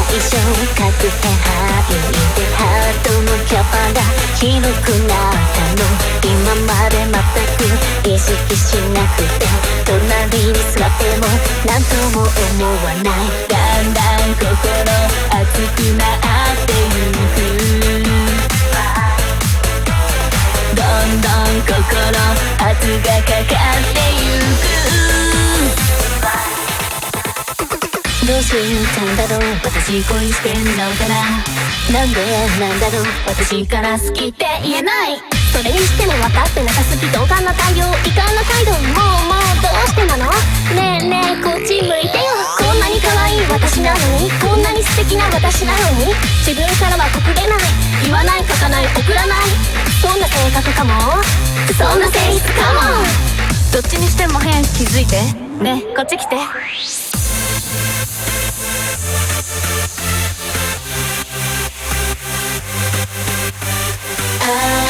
一生確変範囲でハートのキャパが広くなったの。今まで全く意識しなくて、隣に座っても何とも思わない。だんだん心熱くなってゆく。どんどん心圧がかかってゆく。どうしたんだろう、私恋してんのかな。なんでなんだろう、私から好きって言えない。それにしても分かってなさすぎ、同感な対応、遺憾な態度。もうどうしてなの。ねえねえこっち向いてよ。こんなに可愛い私なのに、こんなに素敵な私なのに、自分からは告れない。言わない書かない送らない。そんな性格かも、そんな性質かも。どっちにしても変、気づいてね。こっち来て。あ